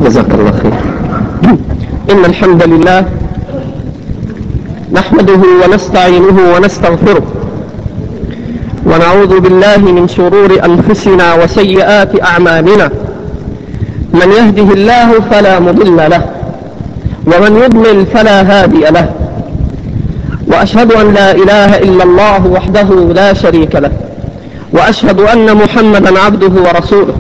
جزاك الله خير. إن الحمد لله نحمده ونستعينه ونستغفره ونعوذ بالله من شرور أنفسنا وسيئات أعمالنا. من يهده الله فلا مضل له ومن يضلل فلا هادي له، وأشهد أن لا إله إلا الله وحده لا شريك له، وأشهد أن محمدا عبده ورسوله.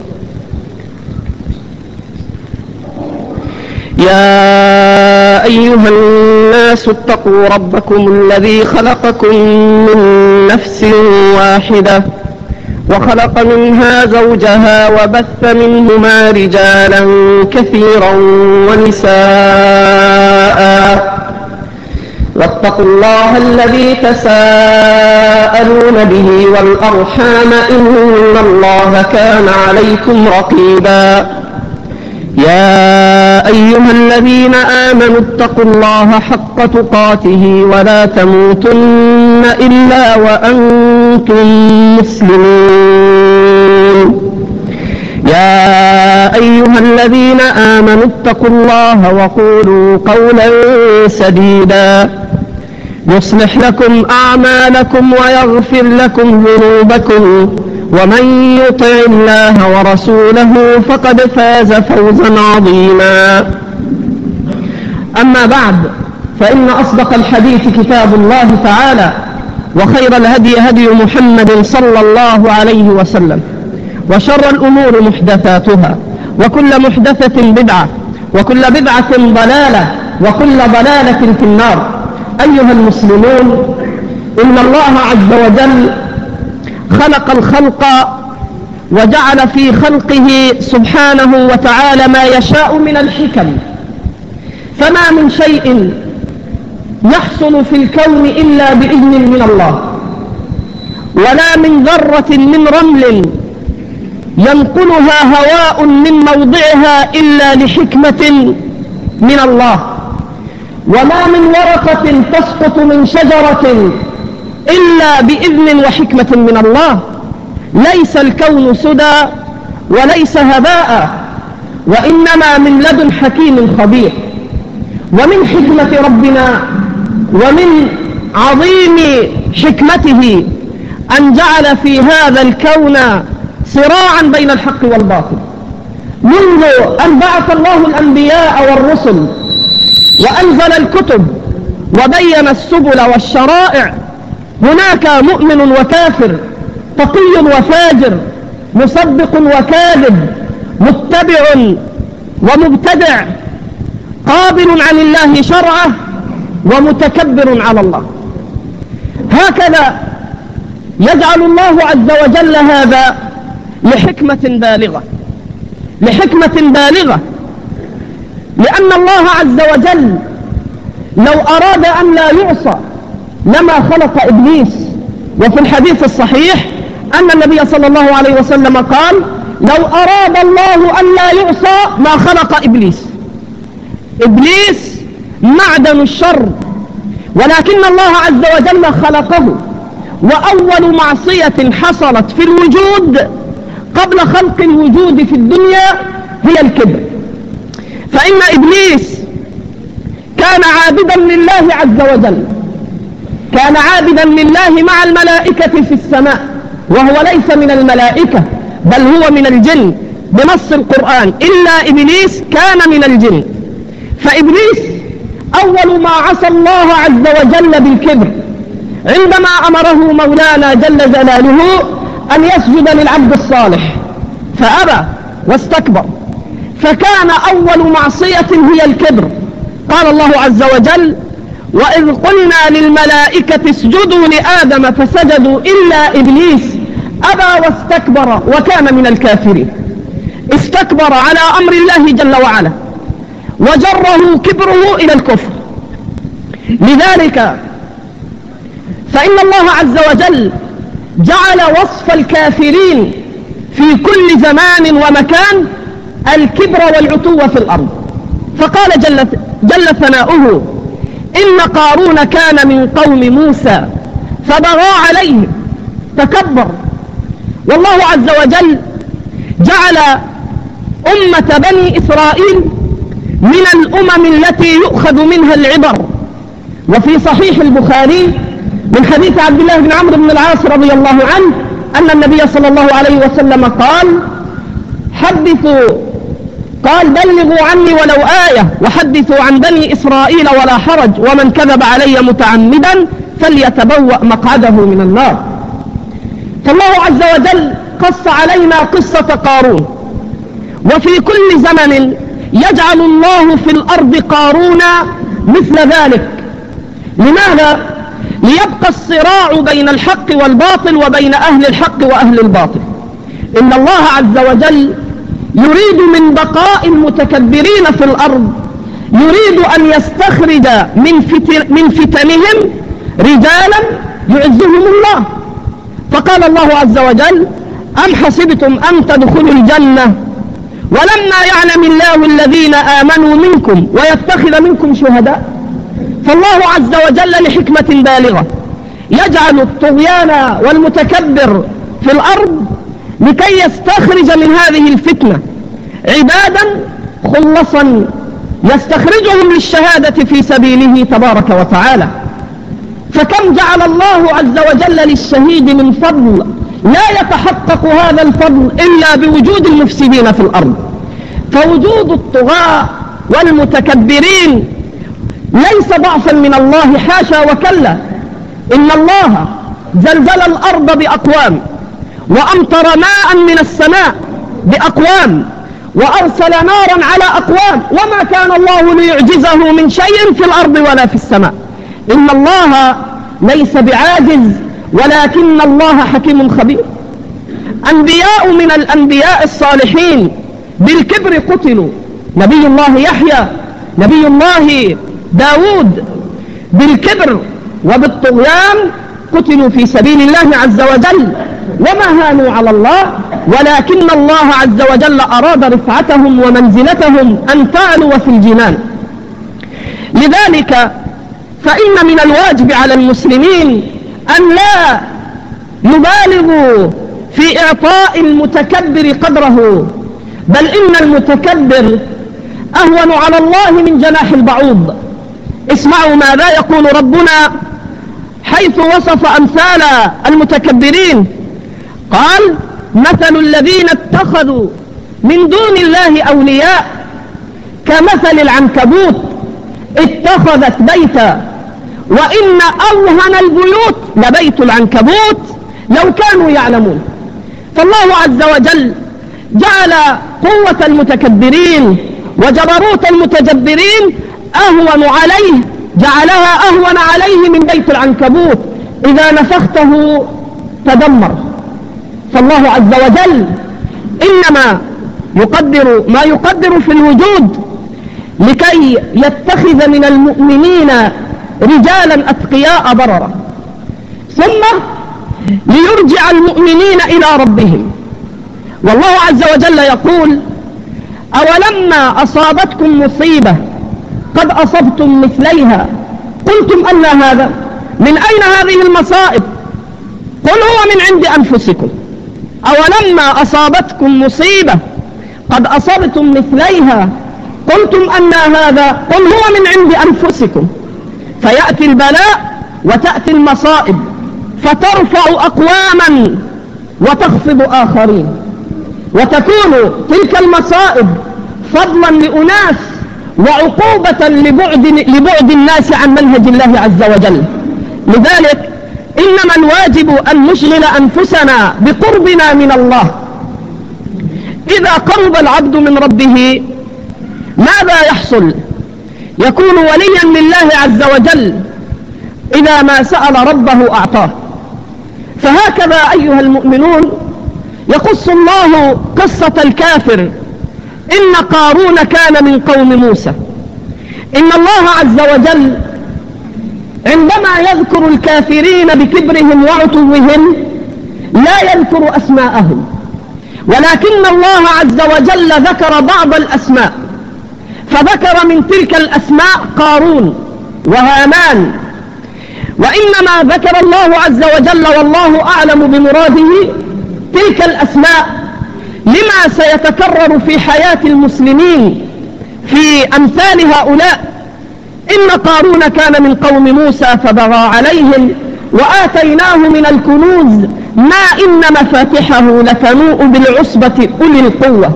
يا أيها الناس اتقوا ربكم الذي خلقكم من نفس واحدة وخلق منها زوجها وبث منهما رجالا كثيرا ونساء، واتقوا الله الذي تساءلون به والأرحام إن الله كان عليكم رقيبا. يا أيها الذين آمنوا اتقوا الله حق تقاته ولا تموتن إلا وأنتم مسلمون. يا أيها الذين آمنوا اتقوا الله وقولوا قولا سديدا يصلح لكم أعمالكم ويغفر لكم ذنوبكم، ومن يطع الله ورسوله فقد فاز فوزا عظيما. أما بعد، فإن أصدق الحديث كتاب الله تعالى، وخير الهدي هدي محمد صلى الله عليه وسلم، وشر الأمور محدثاتها، وكل محدثة بدعة، وكل بدعة ضلالة، وكل ضلالة في النار. أيها المسلمون، إن الله عز وجل خلق الخلق وجعل في خلقه سبحانه وتعالى ما يشاء من الحكم، فما من شيء يحصل في الكون إلا بإذن من الله، ولا من ذرة من رمل ينقلها هواء من موضعها إلا لحكمة من الله، وما من ورقة تسقط من شجرة إلا بإذن وحكمة من الله. ليس الكون سدى وليس هباء، وإنما من لدن حكيم خبير. ومن حكمة ربنا ومن عظيم حكمته أن جعل في هذا الكون صراعا بين الحق والباطل، منذ أن بعث الله الأنبياء والرسل وأنزل الكتب وبين السبل والشرائع. هناك مؤمن وكافر، تقي وفاجر، مصدق وكاذب، متبع ومبتدع، قابل عن الله شرعه ومتكبر على الله. هكذا يجعل الله عز وجل هذا لحكمة بالغة، لحكمة بالغة، لأن الله عز وجل لو أراد أن لا يعصى لما خلق إبليس. وفي الحديث الصحيح أن النبي صلى الله عليه وسلم قال: لو أراد الله أن لا يعصى ما خلق إبليس. إبليس معدن الشر، ولكن الله عز وجل خلقه. وأول معصية حصلت في الوجود قبل خلق الوجود في الدنيا هي الكبر. فإن إبليس كان عابدا لله عز وجل، كان عابدا لله مع الملائكة في السماء، وهو ليس من الملائكة بل هو من الجن بنص القرآن: إلا إبليس كان من الجن. فإبليس أول ما عصى الله عز وجل بالكبر عندما أمره مولانا جل جلاله أن يسجد للعبد الصالح، فأبى واستكبر، فكان أول معصية هي الكبر. قال الله عز وجل: وإذ قلنا للملائكة اسجدوا لآدم فسجدوا إلا إبليس أبى واستكبر وكان من الكافرين. استكبر على أمر الله جل وعلا وجره كبره إلى الكفر. لذلك فإن الله عز وجل جعل وصف الكافرين في كل زمان ومكان الكبر والعتو في الأرض. فقال جل ثناؤه: إن قارون كان من قوم موسى فبغى عليهم، تكبر. والله عز وجل جعل أمة بني إسرائيل من الأمم التي يؤخذ منها العبر. وفي صحيح البخاري من حديث عبد الله بن عمرو بن العاص رضي الله عنه أن النبي صلى الله عليه وسلم قال بلغوا عني ولو آية وحدثوا عن بني إسرائيل ولا حرج، ومن كذب علي متعمدا فليتبوأ مقعده من النار. فالله عز وجل قص علينا قصة قارون، وفي كل زمن يجعل الله في الأرض قارون مثل ذلك. لماذا؟ ليبقى الصراع بين الحق والباطل وبين أهل الحق وأهل الباطل. إن الله عز وجل يريد من بقاء المتكبرين في الأرض، يريد أن يستخرج من فتنهم رجالا يعزهم الله. فقال الله عز وجل أم حسبتم أن تدخلوا الجنة ولما يعلم الله الذين آمنوا منكم ويتخذ منكم شهداء. فالله عز وجل لحكمة بالغة يجعل الطغيان والمتكبر في الأرض لكي يستخرج من هذه الفتنة عبادا خلصا يستخرجهم للشهادة في سبيله تبارك وتعالى. فكم جعل الله عز وجل للشهيد من فضل، لا يتحقق هذا الفضل إلا بوجود المفسدين في الأرض. فوجود الطغاة والمتكبرين ليس ضعفا من الله، حاشا وكلا. إن الله زلزل الأرض بأقوام، وأمطر ماء من السماء بأقوام، وأرسل نارا على أقوام، وما كان الله ليعجزه من شيء في الأرض ولا في السماء. إن الله ليس بعاجز، ولكن الله حكيم خبير. أنبياء من الأنبياء الصالحين بالكبر قتلوا، نبي الله يحيى، نبي الله داود، بالكبر وبالطغيان قتلوا في سبيل الله عز وجل، وما هانوا على الله، ولكن الله عز وجل أراد رفعتهم ومنزلتهم أن تعلوا في الجنان. لذلك فإن من الواجب على المسلمين أن لا يبالغوا في إعطاء المتكبر قدره، بل إن المتكبر أهون على الله من جناح البعوض. اسمعوا ماذا يقول ربنا حيث وصف أمثال المتكبرين. قال مثل الذين اتخذوا من دون الله أولياء كمثل العنكبوت اتخذت بيتا وإن أوهن البيوت لبيت العنكبوت لو كانوا يعلمون. فالله عز وجل جعل قوة المتكبرين وجبروت المتجبرين أهون عليه، جعلها أهون عليه من بيت العنكبوت، إذا نفخته تدمر. فالله عز وجل إنما يقدر ما يقدر في الوجود لكي يتخذ من المؤمنين رجالا أتقياء بررا، ثم ليرجع المؤمنين إلى ربهم. والله عز وجل يقول أولما أصابتكم مصيبة قد أصبتم مثليها قلتم أن هذا، من أين هذه المصائب؟ قل هو من عند أنفسكم. أولما أصابتكم مصيبة قد أصبتم مثليها قلتم أن هذا، قل هو من عند أنفسكم. فيأتي البلاء وتأتي المصائب فترفع أقواما وتخفض آخرين، وتكون تلك المصائب فضلا لأناس وعقوبة لبعد الناس عن منهج الله عز وجل. لذلك إنما الواجب أن نشغل أنفسنا بقربنا من الله. إذا قرب العبد من ربه ماذا يحصل؟ يكون وليا لله عز وجل، إذا ما سأل ربه أعطاه. فهكذا أيها المؤمنون يقص الله قصة الكافر. إن قارون كان من قوم موسى. إن الله عز وجل عندما يذكر الكافرين بكبرهم وعتوهم لا يذكر أسماءهم، ولكن الله عز وجل ذكر بعض الأسماء، فذكر من تلك الأسماء قارون وهامان. وإنما ذكر الله عز وجل والله أعلم بمراده تلك الأسماء لما سيتكرر في حياة المسلمين في أمثال هؤلاء. إن قارون كان من قوم موسى فبغى عليهم وآتيناه من الكنوز ما إن مفاتحه لتنوء بالعصبة أولي القوة.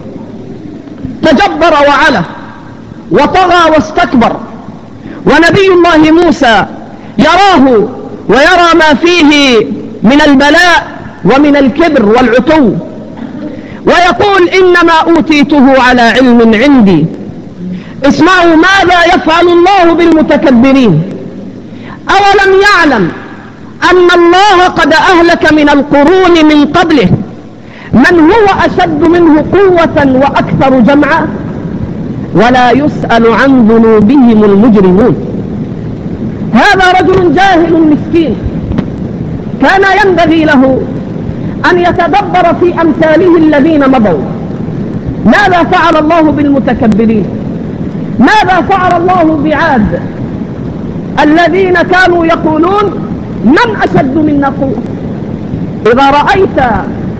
تجبر وعلا وطغى واستكبر، ونبي الله موسى يراه ويرى ما فيه من البلاء ومن الكبر والعتو، ويقول إنما أوتيته على علم عندي. اسمعوا ماذا يفعل الله بالمتكبرين. أولم يعلم أن الله قد أهلك من القرون من قبله من هو أشد منه قوة وأكثر جمعا ولا يسأل عن ذنوبهم المجرمون. هذا رجل جاهل مسكين كان ينبغي له أن يتدبر في أمثاله الذين مضوا. ماذا فعل الله بالمتكبرين؟ ماذا فعل الله بعاد الذين كانوا يقولون من أشد منا قوة؟ إذا رأيت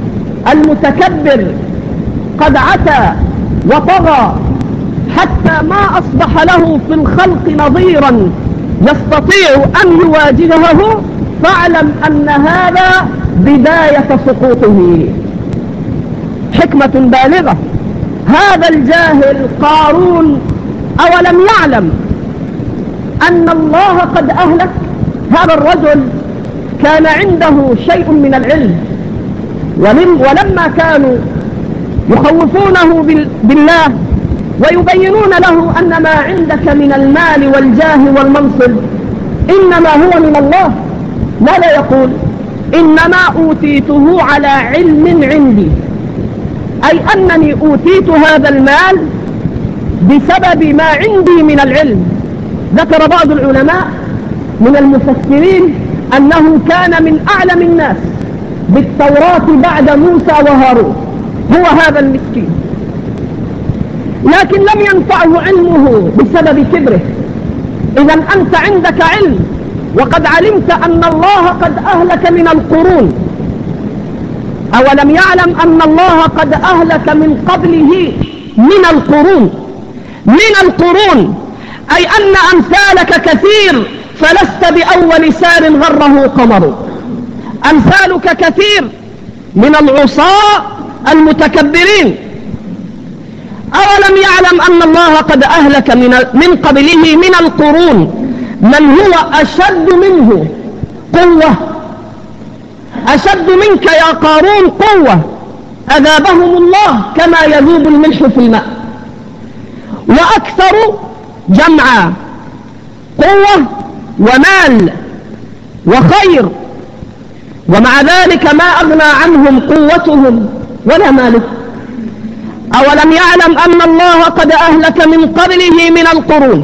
المتكبر قد عتى وطغى حتى ما أصبح له في الخلق نظيرا يستطيع أن يواجهه، فاعلم أن هذا بداية سقوطه. حكمة بالغة. هذا الجاهل قارون أولم يعلم أن الله قد أهلك؟ هذا الرجل كان عنده شيء من العلم، ولما كانوا يخوفونه بالله ويبينون له أن ما عندك من المال والجاه والمنصب إنما هو من الله، ماذا يقول؟ إنما أوتيته على علم عندي، أي أنني أوتيت هذا المال بسبب ما عندي من العلم. ذكر بعض العلماء من المفسرين أنه كان من أعلم الناس بالتوراة بعد موسى وهارون، هو هذا المسكين، لكن لم ينفعه علمه بسبب كبره. إذا أنت عندك علم وقد علمت أن الله قد أهلك من القرون. أولم يعلم أن الله قد أهلك من قبله من القرون أي أن أمثالك كثير، فلست بأول سار غره قمر. أمثالك كثير من العصاة المتكبرين. أولم يعلم أن الله قد أهلك من قبله من القرون من هو أشد منه قوة، أشد منك يا قارون قوة، أذابهم الله كما يذوب الملح في الماء، وأكثر جمعا، قوة ومال وخير، ومع ذلك ما أغنى عنهم قوتهم ولا مالهم. أولم يعلم أن الله قد أهلك من قبله من القرون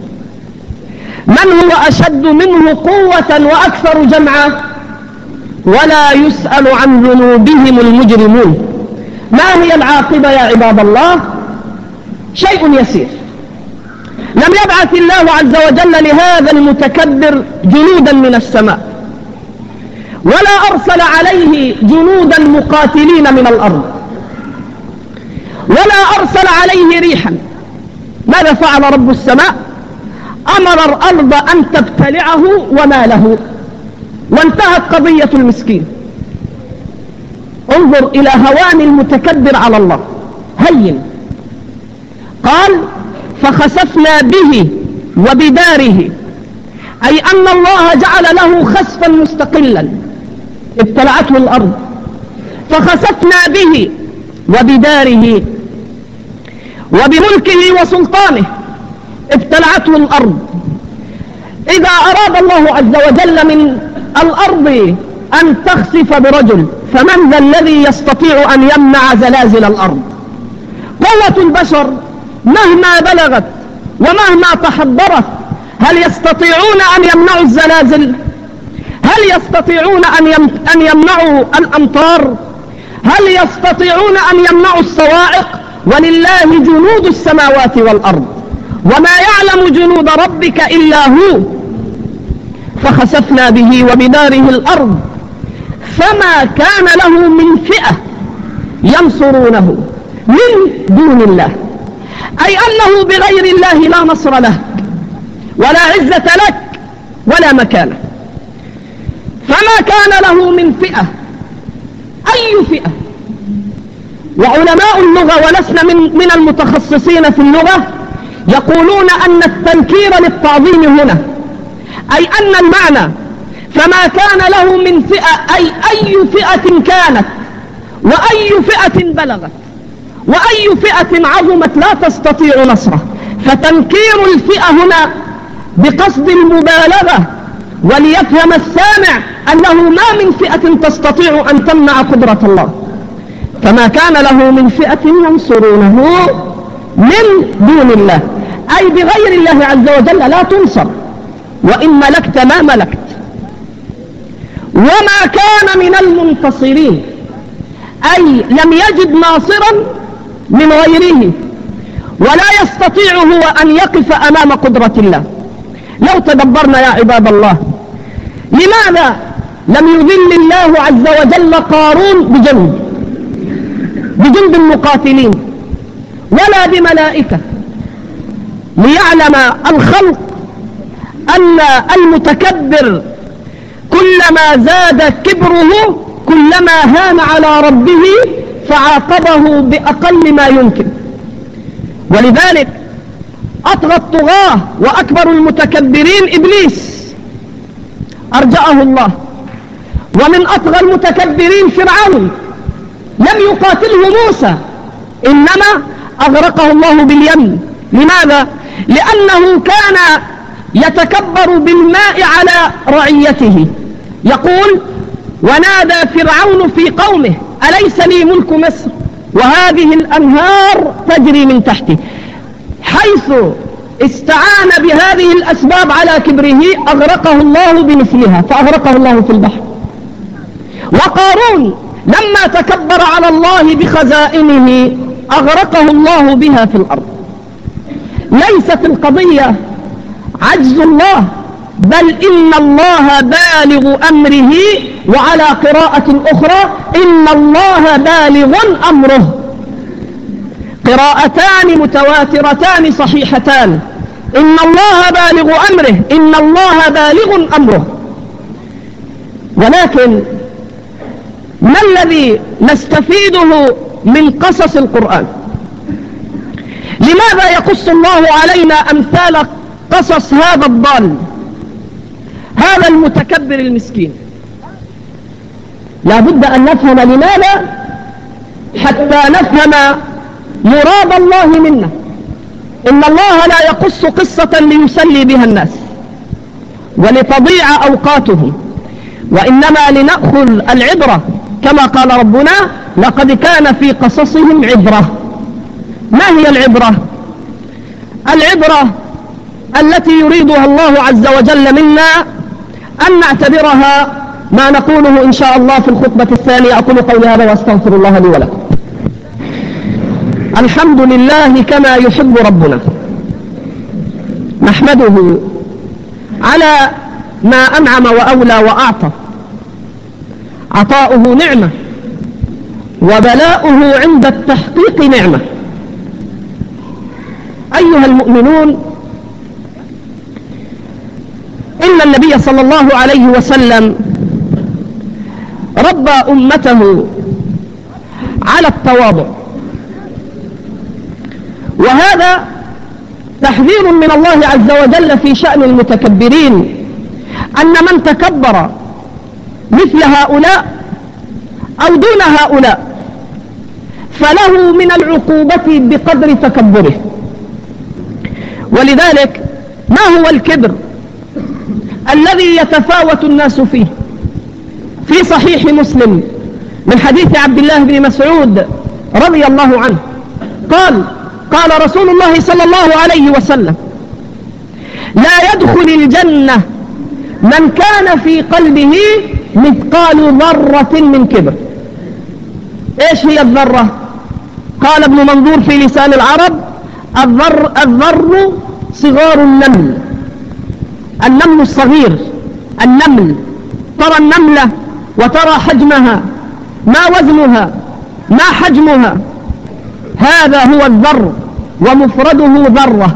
من هو أشد منه قوة وأكثر جمعا ولا يسأل عن ذنوبهم المجرمون. ما هي العاقبة يا عباد الله؟ شيء يسير. لم يبعث الله عز وجل لهذا المتكبر جنودا من السماء، ولا أرسل عليه جنودا مقاتلين من الأرض، ولا أرسل عليه ريحا. ماذا فعل رب السماء؟ أمر الأرض أن تبتلعه وماله، وانتهت قضية المسكين. انظر إلى هوان المتكبر على الله، هين. قال فخسفنا به وبداره، أي أن الله جعل له خسفا مستقلا، ابتلعته الأرض. فخسفنا به وبداره وبملكه وسلطانه، ابتلعته الأرض. إذا أراد الله عز وجل من الأرض أن تخسف برجل، فمن ذا الذي يستطيع أن يمنع زلازل الأرض؟ قوة البشر مهما بلغت ومهما تحضرت، هل يستطيعون أن يمنعوا الزلازل؟ هل يستطيعون أن يمنعوا الأمطار؟ هل يستطيعون أن يمنعوا الصواعق؟ ولله جنود السماوات والأرض، وما يعلم جنود ربك إلا هو. فخسفنا به وبداره الأرض فما كان له من فئة ينصرونه من دون الله، أي أنه بغير الله لا نصر له ولا عزة لك ولا مكانه. فما كان له من فئة، أي فئة. وعلماء اللغة ولسنا من المتخصصين في اللغة يقولون أن التنكير للتعظيم هنا، أي أن المعنى فما كان له من فئة، أي أي فئة كانت وأي فئة بلغت وأي فئة عظمت لا تستطيع نصره. فتنكير الفئة هنا بقصد المبالغة، وليفهم السامع أنه ما من فئة تستطيع أن تمنع قدرة الله. فما كان له من فئة ينصرونه من دون الله، أي بغير الله عز وجل لا تنصر، وإن ملكت ما ملكت. وما كان من المنتصرين، أي لم يجد ناصرا من غيره، ولا يستطيع هو أن يقف أمام قدرة الله. لو تدبرنا يا عباد الله، لماذا لم يذل الله عز وجل قارون بجند المقاتلين ولا بملائكة؟ ليعلم الخلق أن المتكبر كلما زاد كبره كلما هان على ربه فعاقبه بأقل ما يمكن. ولذلك أطغى الطغاة وأكبر المتكبرين إبليس أرجعه الله، ومن أطغى المتكبرين فرعون لم يقاتله موسى، إنما أغرقه الله باليم. لماذا؟ لأنه كان يتكبر بالماء على رعيته. يقول: ونادى فرعون في قومه أليس لي ملك مصر وهذه الأنهار تجري من تحتي. حيث استعان بهذه الأسباب على كبره أغرقه الله بمثلها، فأغرقه الله في البحر. وقارون لما تكبر على الله بخزائنه أغرقه الله بها في الأرض. ليست القضية عجز الله، بل إن الله بالغ أمره، وعلى قراءة أخرى إن الله بالغ أمره. قراءتان متواترتان صحيحتان: إن الله بالغ أمره، إن الله بالغ أمره. ولكن ما الذي نستفيده من قصص القرآن؟ لماذا يقص الله علينا أمثال قصص هذا الضال، هذا المتكبر المسكين؟ لا بد أن نفهم لماذا، حتى نفهم مراد الله منا. إن الله لا يقص قصة ليسلي بها الناس ولتضيع أوقاتهم، وإنما لنأخذ العبرة، كما قال ربنا: لقد كان في قصصهم عبرة. ما هي العبرة؟ العبرة التي يريدها الله عز وجل منا أن نعتبرها ما نقوله إن شاء الله في الخطبة الثانية. أقول قولي هذا وأستغفر الله لي ولكم. الحمد لله كما يحب ربنا، نحمده على ما أنعم وأولى وأعطى. عطاؤه نعمة وبلاؤه عند التحقيق نعمة. أيها المؤمنون، إن النبي صلى الله عليه وسلم ربى أمته على التواضع، وهذا تحذير من الله عز وجل في شأن المتكبرين، أن من تكبر مثل هؤلاء أو دون هؤلاء فله من العقوبة بقدر تكبره. ولذلك ما هو الكبر الذي يتفاوت الناس فيه؟ في صحيح مسلم من حديث عبد الله بن مسعود رضي الله عنه قال رسول الله صلى الله عليه وسلم: لا يدخل الجنة من كان في قلبه مثقال ذرة من كبر. ايش هي الذرة؟ قال ابن منظور في لسان العرب: الذر صغار النمل الصغير، النمل. ترى النملة وترى حجمها، ما وزنها ما حجمها؟ هذا هو الذر ومفرده ذرة.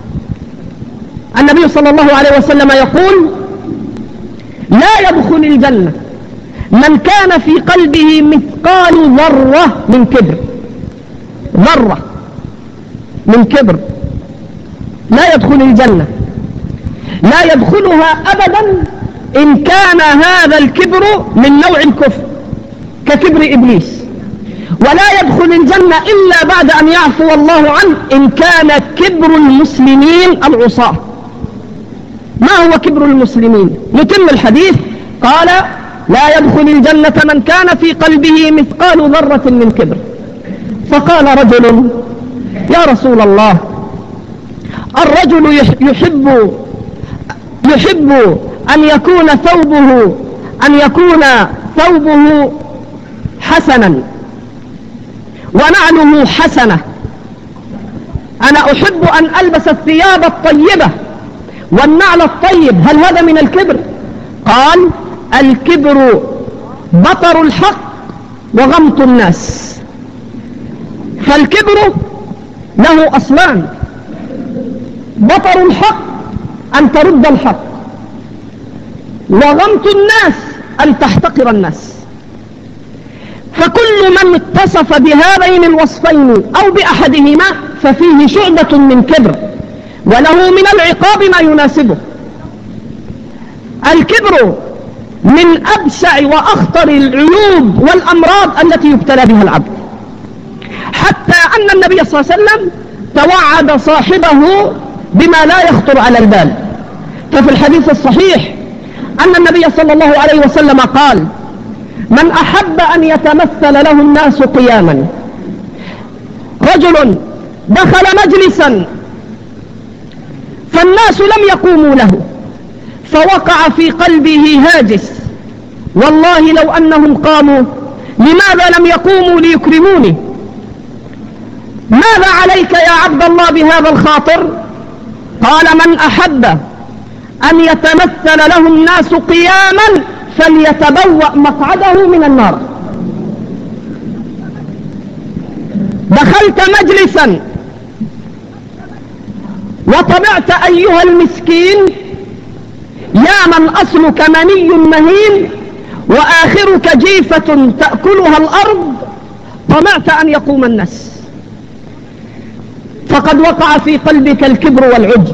النبي صلى الله عليه وسلم يقول: لا يدخل الجنة من كان في قلبه مثقال ذرة من كبر. ذرة من كبر لا يدخل الجنة، لا يدخلها أبدا إن كان هذا الكبر من نوع الكفر ككبر إبليس، ولا يدخل الجنة إلا بعد أن يعفو الله عنه إن كان كبر المسلمين العصاة. ما هو كبر المسلمين؟ نتم الحديث. قال: لا يدخل الجنة من كان في قلبه مثقال ذرة من كبر. فقال رجل: يا رسول الله، الرجل يحب أن يكون ثوبه حسنا ونعله حسنة. أنا أحب أن ألبس الثياب الطيبة والنعل الطيب، هل هذا من الكبر؟ قال: الكبر بطر الحق وغمط الناس. فالكبر له أصلان: بطر الحق أن ترد الحق، وغمط الناس أن تحتقر الناس. فكل من اتصف بهذين الوصفين أو بأحدهما ففيه شعبة من كبر، وله من العقاب ما يناسبه. الكبر من أبشع وأخطر العيوب والأمراض التي يبتلى بها العبد، حتى أن النبي صلى الله عليه وسلم توعد صاحبه بما لا يخطر على البال. ففي الحديث الصحيح أن النبي صلى الله عليه وسلم قال: من أحب أن يتمثل له الناس قياما. رجل دخل مجلسا فالناس لم يقوموا له، فوقع في قلبه هاجس: والله لو أنهم قاموا لماذا لم يقوموا ليكرموني؟ ماذا عليك يا عبد الله بهذا الخاطر؟ قال: من أحب أن يتمثل له الناس قياما فليتبوأ مقعده من النار. دخلت مجلسا وطبعت أيها المسكين، يا من أصلك مني مهين وآخرك جيفة تأكلها الأرض، طمعت أن يقوم الناس، فقد وقع في قلبك الكبر والعجب،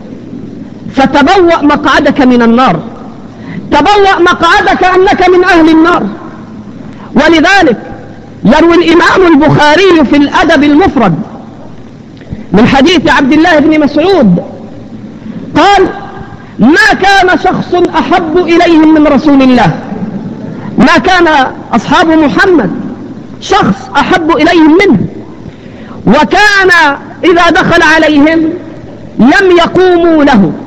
فتبوأ مقعدك من النار، تبوأ مقعدك أنك من أهل النار. ولذلك يروي الإمام البخاري في الأدب المفرد من حديث عبد الله بن مسعود قال: ما كان شخص أحب إليهم من رسول الله، ما كان أصحاب محمد شخص أحب إليهم منه، وكان إذا دخل عليهم لم يقوموا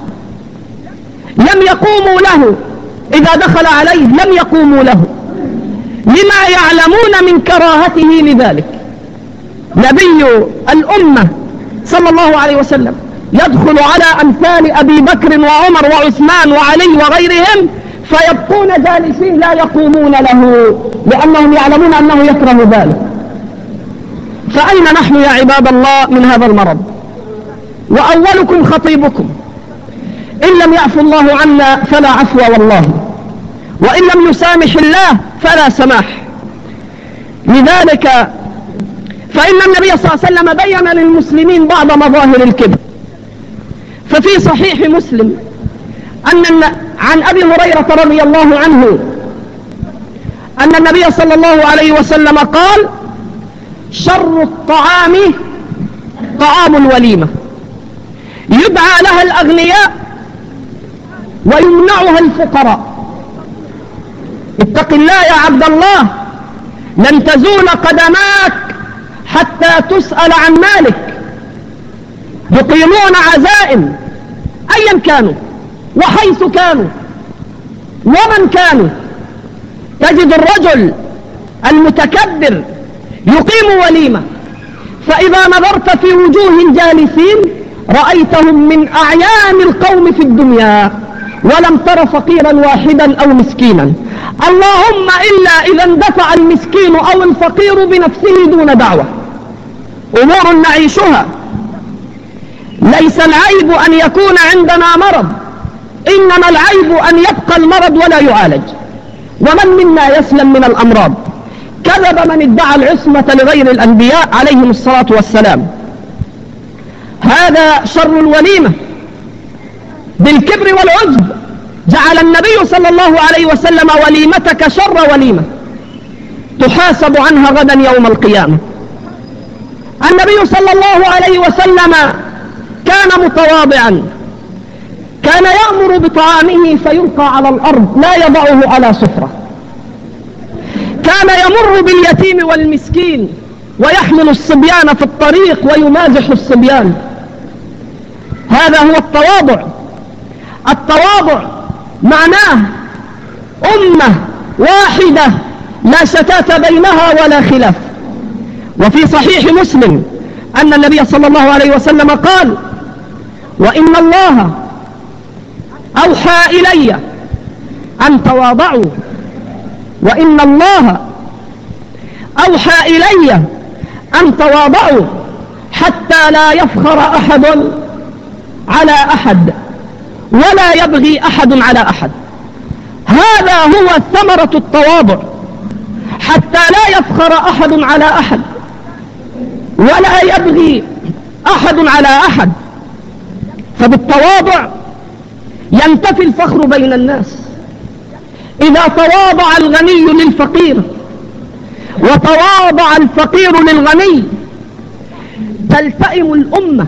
له إذا دخل عليه لم يقوموا له، لما يعلمون من كراهته لذلك. نبي الأمة صلى الله عليه وسلم يدخل على أمثال أبي بكر وعمر وعثمان وعلي وغيرهم فيبقون جالسين لا يقومون له، لأنهم يعلمون أنه يكره ذلك. فأين نحن يا عباد الله من هذا المرض؟ وأولكم خطيبكم، إن لم يعفو الله عنا فلا عفو والله، وإن لم يسامح الله فلا سماح. لذلك فإن النبي صلى الله عليه وسلم بين للمسلمين بعض مظاهر الكبر. ففي صحيح مسلم عن أبي هريرة رضي الله عنه أن النبي صلى الله عليه وسلم قال: شر الطعام طعام الوليمة، يدعى لها الأغنياء ويمنعها الفقراء. اتق الله يا عبد الله، لن تزول قدماك حتى تسأل عن مالك. يقيمون عزائم أيا كانوا وحيث كانوا ومن كانوا، تجد الرجل المتكبر يقيم وليمة، فإذا نظرت في وجوه الجالسين رأيتهم من أعيان القوم في الدنيا، ولم تر فقيرا واحدا أو مسكينا، اللهم إلا إذا اندفع المسكين أو الفقير بنفسه دون دعوة. أمور نعيشها، ليس العيب أن يكون عندنا مرض، إنما العيب أن يبقى المرض ولا يعالج. ومن منا يسلم من الأمراض؟ كذب من ادعى العصمة لغير الأنبياء عليهم الصلاة والسلام. هذا شر الوليمة بالكبر والعجب. جعل النبي صلى الله عليه وسلم وليمتك شر وليمة تحاسب عنها غدا يوم القيامة. النبي صلى الله عليه وسلم كان متواضعا، كان يأمر بطعامه فيلقى على الأرض لا يضعه على سفرة، كان يمر باليتيم والمسكين ويحمل الصبيان في الطريق ويمازح الصبيان. هذا هو التواضع. التواضع معناه أمة واحدة لا شتات بينها ولا خلاف. وفي صحيح مسلم أن النبي صلى الله عليه وسلم قال: وإن الله أوحى إلي أن تواضعوا، وإن الله أوحى إلي أن تواضعوا حتى لا يفخر أحد على أحد ولا يبغي أحد على أحد. هذا هو ثمرة التواضع، حتى لا يفخر أحد على أحد ولا يبغي أحد على أحد. فبالتواضع ينتفي الفخر بين الناس. إذا تواضع الغني للفقير وتواضع الفقير للغني تلتئم الأمة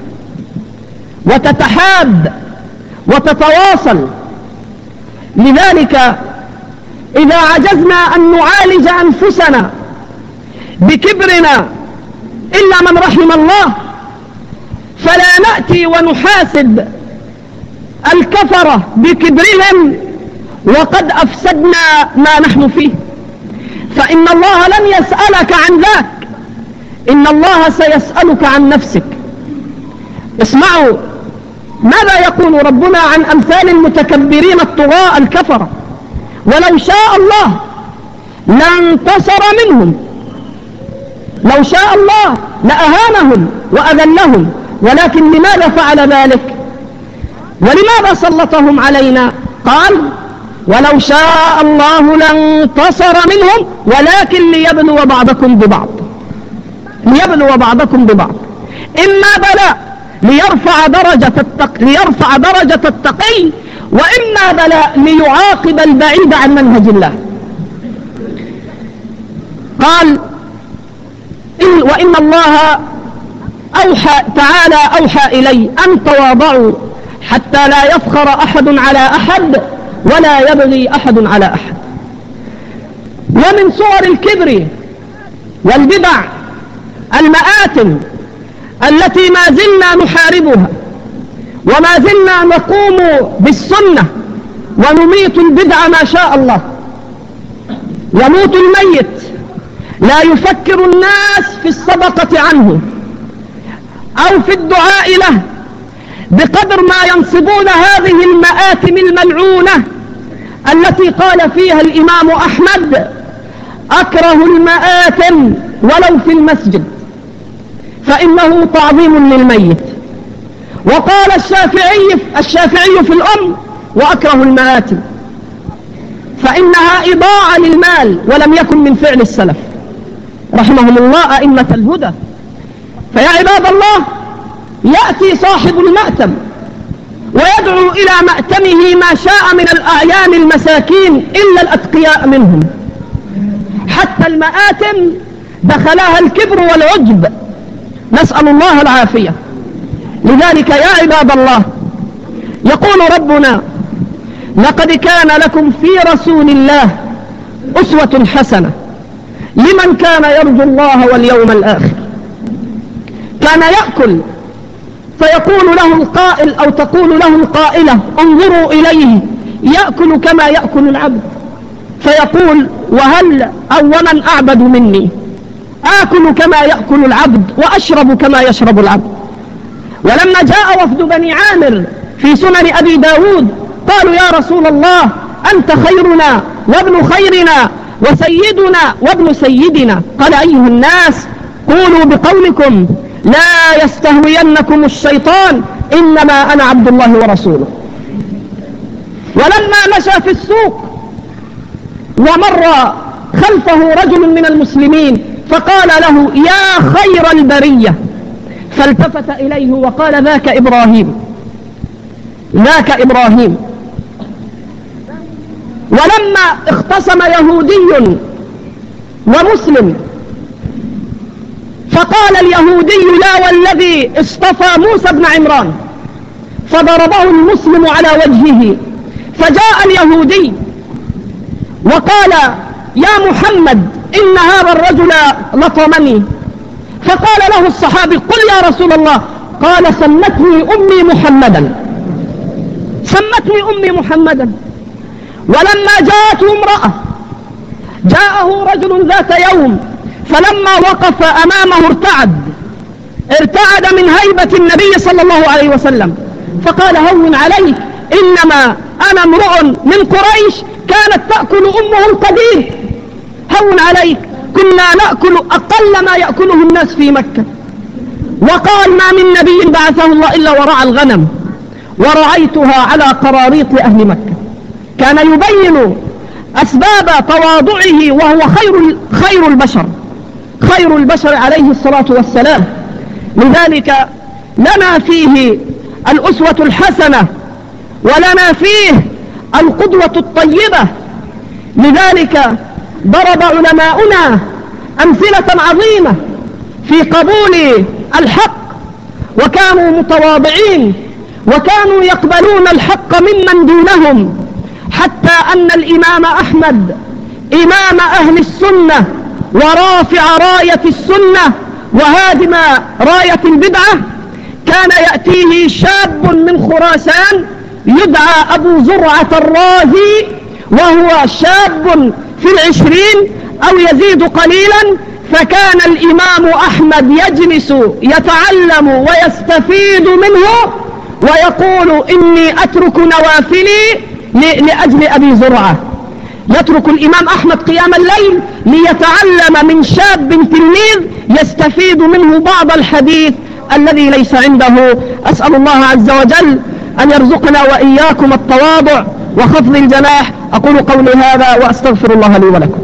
وتتحاب وتتواصل. لذلك إذا عجزنا أن نعالج أنفسنا بكبرنا إلا من رحم الله، فلا نأتي ونحاسب الكفرة بكبرهم وقد أفسدنا ما نحن فيه. فإن الله لن يسألك عن ذاك، إن الله سيسألك عن نفسك. اسمعوا ماذا يقول ربنا عن أمثال المتكبرين الطغاة الكفرة: ولو شاء الله لانتصر منهم، لو شاء الله لأهانهم وأذلهم، ولكن لماذا فعل ذلك؟ ولماذا سلطهم علينا؟ قال: ولو شاء الله لانتصر منهم ولكن ليبلو بعضكم ببعض، ليبلو بعضكم ببعض، إما بلاء ليرفع درجة التقي، وإما بلاء ليعاقب البعيد عن منهج الله. قال: وإن الله أوحى إلي أن تواضعوا حتى لا يفخر أحد على أحد ولا يبغي أحد على أحد. ومن صور الكبر والبدع المآتم التي ما زلنا نحاربها وما زلنا نقوم بالسنة ونميت البدع ما شاء الله. يموت الميت لا يفكر الناس في الصدقة عنه أو في الدعاء له بقدر ما ينصبون هذه المآتم الملعونة التي قال فيها الإمام أحمد: أكره المآتم ولو في المسجد فإنه تعظيم للميت. وقال الشافعي في الأم: وأكره المآتم فإنها إضاعة للمال، ولم يكن من فعل السلف رحمهم الله أئمة الهدى. فيا عباد الله، يأتي صاحب المأتم ويدعو إلى مأتمه ما شاء من الأعيان المساكين إلا الأتقياء منهم. حتى المآتم دخلها الكبر والعجب، نسأل الله العافية. لذلك يا عباد الله، يقول ربنا: لقد كان لكم في رسول الله أسوة حسنة لمن كان يرجو الله واليوم الآخر. كان يأكل فيقول له القائل أو تقول له القائلة: انظروا إليه يأكل كما يأكل العبد، فيقول: وهل أو ومن أعبد مني؟ آكل كما يأكل العبد وأشرب كما يشرب العبد. ولما جاء وفد بني عامر في سنن أبي داود قالوا يا رسول الله أنت خيرنا وابن خيرنا وسيدنا وابن سيدنا. قال أيها الناس قولوا بقولكم لا يستهوينكم الشيطان إنما أنا عبد الله ورسوله. ولما مشى في السوق ومر خلفه رجل من المسلمين فقال له يا خير البرية، فالتفت إليه وقال ذاك إبراهيم، ذاك إبراهيم. ولما اختصم يهودي ومسلم فقال اليهودي لا والذي اصطفى موسى بن عمران، فضربه المسلم على وجهه. فجاء اليهودي وقال يا محمد إن هذا الرجل لطمني. فقال له الصحابي قل يا رسول الله. قال سمتني أمي محمدا، سمتني أمي محمدا. ولما جاءته امرأة جاءه رجل ذات يوم فلما وقف أمامه ارتعد من هيبة النبي صلى الله عليه وسلم، فقال هون عليك إنما أنا امرؤ من قريش كانت تأكل أمه القدير، هون عليك كنا نأكل أقل ما يأكله الناس في مكة. وقال ما من نبي بعثه الله إلا ورعى الغنم ورعيتها على قراريط أهل مكة. كان يبين أسباب تواضعه وهو خير البشر عليه الصلاة والسلام. لذلك لنا فيه الأسوة الحسنة ولنا فيه القدوة الطيبة. لذلك ضرب علماؤنا أمثلة عظيمة في قبول الحق، وكانوا متواضعين وكانوا يقبلون الحق ممن دونهم، حتى أن الإمام أحمد إمام أهل السنة ورافع راية السنة وهادم راية البدعة كان يأتيه شاب من خراسان يدعى أبو زرعة الرازي، وهو شاب في 20 أو يزيد قليلا. فكان الإمام أحمد يجلس يتعلم ويستفيد منه ويقول إني أترك نوافلي لأجل أبي زرعة. يترك الإمام أحمد قيام الليل ليتعلم من شاب تلميذ يستفيد منه بعض الحديث الذي ليس عنده. أسأل الله عز وجل أن يرزقنا وإياكم التواضع وخفض الجناح. أقول قولي هذا وأستغفر الله لي ولكم.